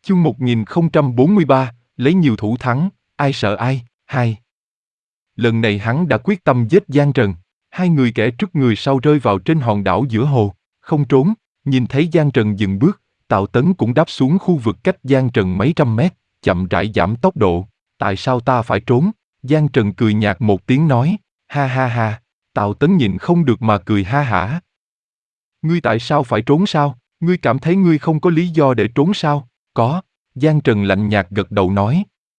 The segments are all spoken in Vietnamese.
Chương 1043, lấy nhiều thủ thắng, ai sợ ai, 2. Lần này hắn đã quyết tâm giết Giang Trần. Hai người kẻ trước người sau rơi vào trên hòn đảo giữa hồ, không trốn. Nhìn thấy Giang Trần dừng bước, Tào Tấn cũng đáp xuống khu vực cách Giang Trần mấy trăm mét, chậm rãi giảm tốc độ. Tại sao ta phải trốn? Giang Trần cười nhạt một tiếng nói, ha ha ha. Tào Tấn nhịn không được mà cười ha hả. Ngươi tại sao phải trốn sao? Ngươi cảm thấy ngươi không có lý do để trốn sao? Có. Giang Trần lạnh nhạt gật đầu nói.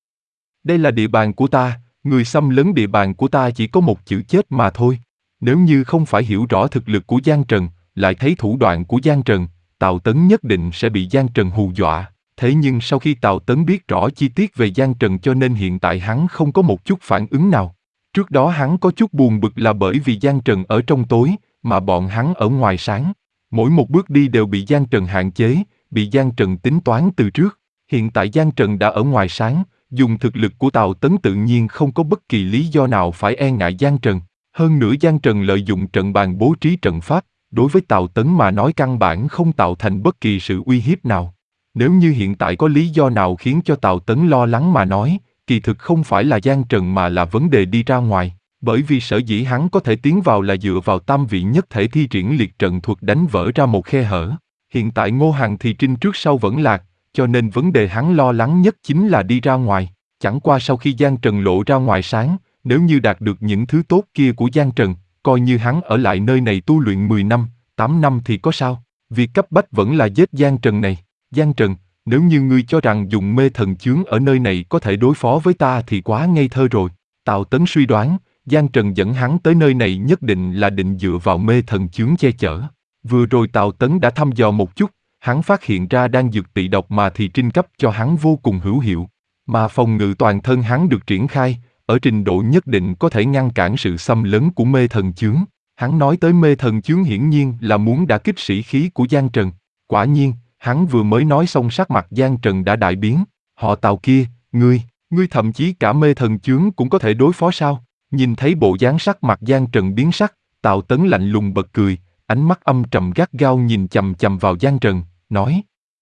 Đây là địa bàn của ta, người xâm lấn địa bàn của ta chỉ có một chữ chết mà thôi. Nếu như không phải hiểu rõ thực lực của Giang Trần, lại thấy thủ đoạn của Giang Trần, Tào Tấn nhất định sẽ bị Giang Trần hù dọa. Thế nhưng sau khi Tào Tấn biết rõ chi tiết về Giang Trần cho nên hiện tại hắn không có một chút phản ứng nào. Trước đó hắn có chút buồn bực là bởi vì Giang Trần ở trong tối, mà bọn hắn ở ngoài sáng. Mỗi một bước đi đều bị Giang Trần hạn chế, bị Giang Trần tính toán từ trước. Hiện tại Giang Trần đã ở ngoài sáng, dùng thực lực của Tào Tấn tự nhiên không có bất kỳ lý do nào phải e ngại Giang Trần. Hơn nữa Giang Trần lợi dụng trận bàn bố trí trận pháp, đối với Tào Tấn mà nói căn bản không tạo thành bất kỳ sự uy hiếp nào. Nếu như hiện tại có lý do nào khiến cho Tào Tấn lo lắng mà nói, kỳ thực không phải là Giang Trần mà là vấn đề đi ra ngoài. Bởi vì sở dĩ hắn có thể tiến vào là dựa vào tam vị nhất thể thi triển liệt trận thuật đánh vỡ ra một khe hở. Hiện tại Ngô Hằng thì trinh trước sau vẫn lạc, cho nên vấn đề hắn lo lắng nhất chính là đi ra ngoài. Chẳng qua sau khi Giang Trần lộ ra ngoài sáng, nếu như đạt được những thứ tốt kia của Giang Trần, coi như hắn ở lại nơi này tu luyện 10 năm, 8 năm thì có sao? Việc cấp bách vẫn là giết Giang Trần này. Giang Trần, nếu như ngươi cho rằng dùng mê thần chướng ở nơi này có thể đối phó với ta thì quá ngây thơ rồi. Tào Tấn suy đoán, Giang Trần dẫn hắn tới nơi này nhất định là định dựa vào mê thần chướng che chở. Vừa rồi Tào Tấn đã thăm dò một chút, hắn phát hiện ra đan dược tị độc mà thì trinh cấp cho hắn vô cùng hữu hiệu. Mà phòng ngự toàn thân hắn được triển khai, ở trình độ nhất định có thể ngăn cản sự xâm lấn của mê thần chướng. Hắn nói tới mê thần chướng hiển nhiên là muốn đả kích sĩ khí của Giang Trần. Quả nhiên, hắn vừa mới nói xong sắc mặt Giang Trần đã đại biến. Họ Tào kia, ngươi thậm chí cả mê thần chướng cũng có thể đối phó sao? Nhìn thấy bộ dáng sắc mặt Giang Trần biến sắc, Tào Tấn lạnh lùng bật cười, ánh mắt âm trầm gắt gao nhìn chằm chằm vào Giang Trần, nói: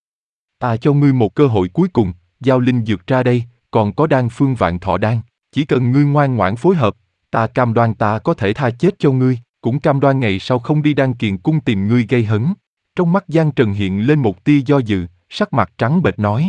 Ta cho ngươi một cơ hội cuối cùng, giao linh dược ra đây, còn có đan phương vạn thọ đan, chỉ cần ngươi ngoan ngoãn phối hợp, ta cam đoan ta có thể tha chết cho ngươi, cũng cam đoan ngày sau không đi Đan Kiền cung tìm ngươi gây hấn. Trong mắt Giang Trần hiện lên một tia do dự, sắc mặt trắng bệch nói: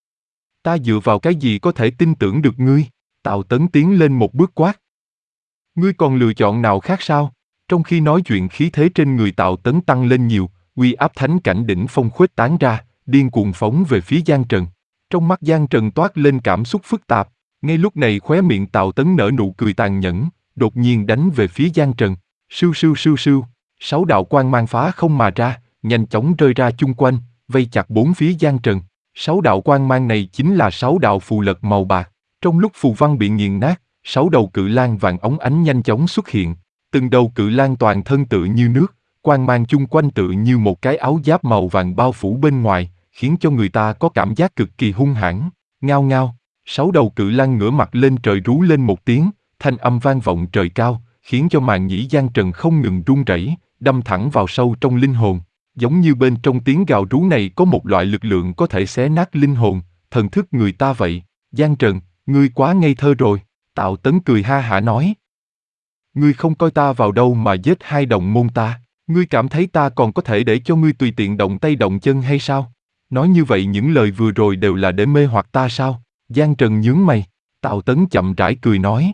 Ta dựa vào cái gì có thể tin tưởng được ngươi? Tào Tấn tiến lên một bước quát: Ngươi còn lựa chọn nào khác sao? Trong khi nói chuyện khí thế trên người Tào Tấn tăng lên nhiều, uy áp thánh cảnh đỉnh phong khuếch tán ra, điên cuồng phóng về phía Giang Trần. Trong mắt Giang Trần toát lên cảm xúc phức tạp, ngay lúc này khóe miệng Tào Tấn nở nụ cười tàn nhẫn, đột nhiên đánh về phía Giang Trần. Sưu sưu sưu sưu, 6 đạo quang mang phá không mà ra, nhanh chóng rơi ra chung quanh, vây chặt bốn phía Giang Trần. 6 đạo quang mang này chính là 6 đạo phù lật màu bạc. Trong lúc phù văn bị nghiền nát, 6 đầu cự lang vàng óng ánh nhanh chóng xuất hiện. Từng đầu cự lang toàn thân tựa như nước, quang mang chung quanh tựa như một cái áo giáp màu vàng bao phủ bên ngoài, khiến cho người ta có cảm giác cực kỳ hung hãn. Ngao ngao, 6 đầu cự lang ngửa mặt lên trời rú lên một tiếng, thanh âm vang vọng trời cao, khiến cho màng nhĩ Giang Trần không ngừng run rẩy, đâm thẳng vào sâu trong linh hồn. Giống như bên trong tiếng gào rú này có một loại lực lượng có thể xé nát linh hồn, thần thức người ta vậy. Giang Trần, ngươi quá ngây thơ rồi. Tào Tấn cười ha hả nói: Ngươi không coi ta vào đâu mà giết hai đồng môn ta, ngươi cảm thấy ta còn có thể để cho ngươi tùy tiện động tay động chân hay sao? Nói như vậy những lời vừa rồi đều là để mê hoặc ta sao? Giang Trần nhướng mày. Tào Tấn chậm rãi cười nói: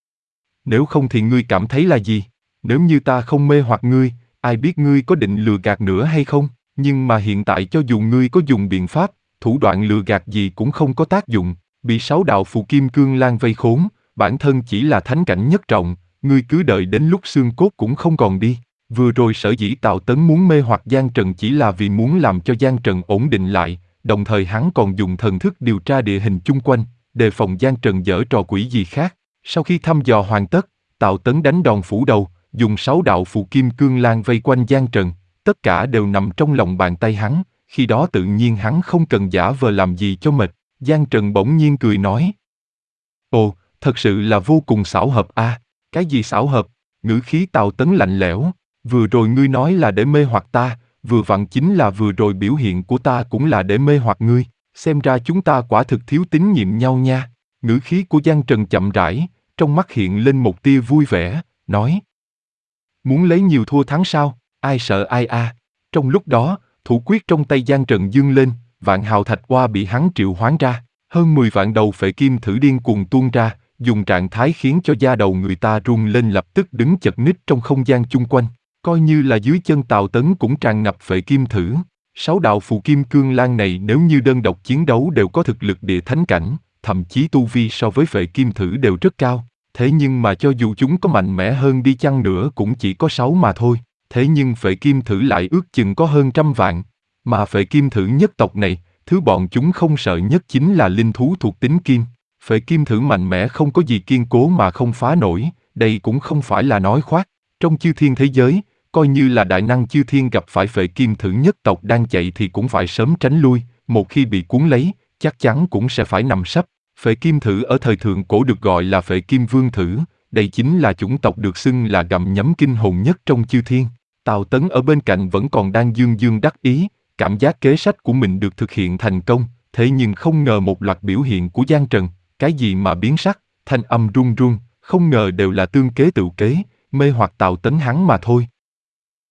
Nếu không thì ngươi cảm thấy là gì? Nếu như ta không mê hoặc ngươi, ai biết ngươi có định lừa gạt nữa hay không? Nhưng mà hiện tại cho dù ngươi có dùng biện pháp, thủ đoạn lừa gạt gì cũng không có tác dụng, bị 6 đạo phù kim cương lang vây khốn, bản thân chỉ là thánh cảnh nhất trọng, ngươi cứ đợi đến lúc xương cốt cũng không còn đi. Vừa rồi sở dĩ Tào Tấn muốn mê hoặc Giang Trần chỉ là vì muốn làm cho Giang Trần ổn định lại, đồng thời hắn còn dùng thần thức điều tra địa hình chung quanh, đề phòng Giang Trần giở trò quỷ gì khác. Sau khi thăm dò hoàn tất, Tào Tấn đánh đòn phủ đầu, dùng 6 đạo phù kim cương lang vây quanh Giang Trần, tất cả đều nằm trong lòng bàn tay hắn, khi đó tự nhiên hắn không cần giả vờ làm gì cho mệt. Giang Trần bỗng nhiên cười nói: Ồ, thật sự là vô cùng xảo hợp a. Cái gì xảo hợp? Ngữ khí Tào Tấn lạnh lẽo. Vừa rồi ngươi nói là để mê hoặc ta, vừa vặn chính là vừa rồi biểu hiện của ta cũng là để mê hoặc ngươi. xem ra chúng ta quả thực thiếu tín nhiệm nhau nha. Ngữ khí của Giang Trần chậm rãi, trong mắt hiện lên một tia vui vẻ, nói. Muốn lấy nhiều thua thắng sao, ai sợ ai a. Trong lúc đó, thủ quyết trong tay Giang Trần dương lên, vạn hào thạch hoa bị hắn triệu hoán ra. Hơn 10 vạn đầu phệ kim thử điên cuồng tuôn ra, dùng trạng thái khiến cho da đầu người ta run lên lập tức đứng chật ních trong không gian chung quanh. Coi như là dưới chân Tào Tấn cũng tràn ngập phệ kim thử. 6 đạo phù kim cương lan này nếu như đơn độc chiến đấu đều có thực lực địa thánh cảnh, thậm chí tu vi so với phệ kim thử đều rất cao. Thế nhưng mà cho dù chúng có mạnh mẽ hơn đi chăng nữa cũng chỉ có 6 mà thôi. Thế nhưng phệ kim thử lại ước chừng có hơn 100 vạn. Mà phệ kim thử nhất tộc này, thứ bọn chúng không sợ nhất chính là linh thú thuộc tính kim. Phệ kim thử mạnh mẽ không có gì kiên cố mà không phá nổi, đây cũng không phải là nói khoác. Trong chư thiên thế giới, coi như là đại năng chư thiên gặp phải phệ kim thử nhất tộc đang chạy thì cũng phải sớm tránh lui, một khi bị cuốn lấy, chắc chắn cũng sẽ phải nằm sấp. Phệ kim thử ở thời thượng cổ được gọi là phệ kim vương thử, đây chính là chủng tộc được xưng là gặm nhấm kinh hồn nhất trong chư thiên. Tào Tấn ở bên cạnh vẫn còn đang dương dương đắc ý, cảm giác kế sách của mình được thực hiện thành công, thế nhưng không ngờ một loạt biểu hiện của Giang Trần, cái gì mà biến sắc, thanh âm run run, không ngờ đều là tương kế tự kế, mê hoặc Tào Tấn hắn mà thôi.